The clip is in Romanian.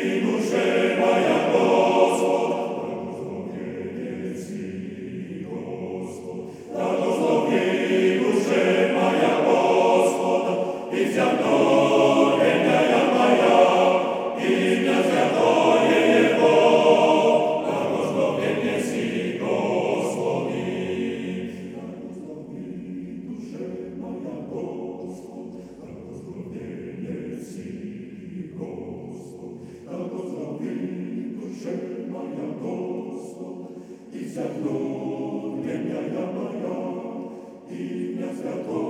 duše moja, Gospod, blagoslovljen si, Gospod. Blagoslovi duše moja, Gospoda, i zjavljenja moja, imя Святое Его. Blagoslovljen si, Gospodi. Blagoslovi duše moja, Gospod, blagoslovljen si, Gospod. Blagoslovi duše moja, Gospod, i zjavljenja moja, imя Святое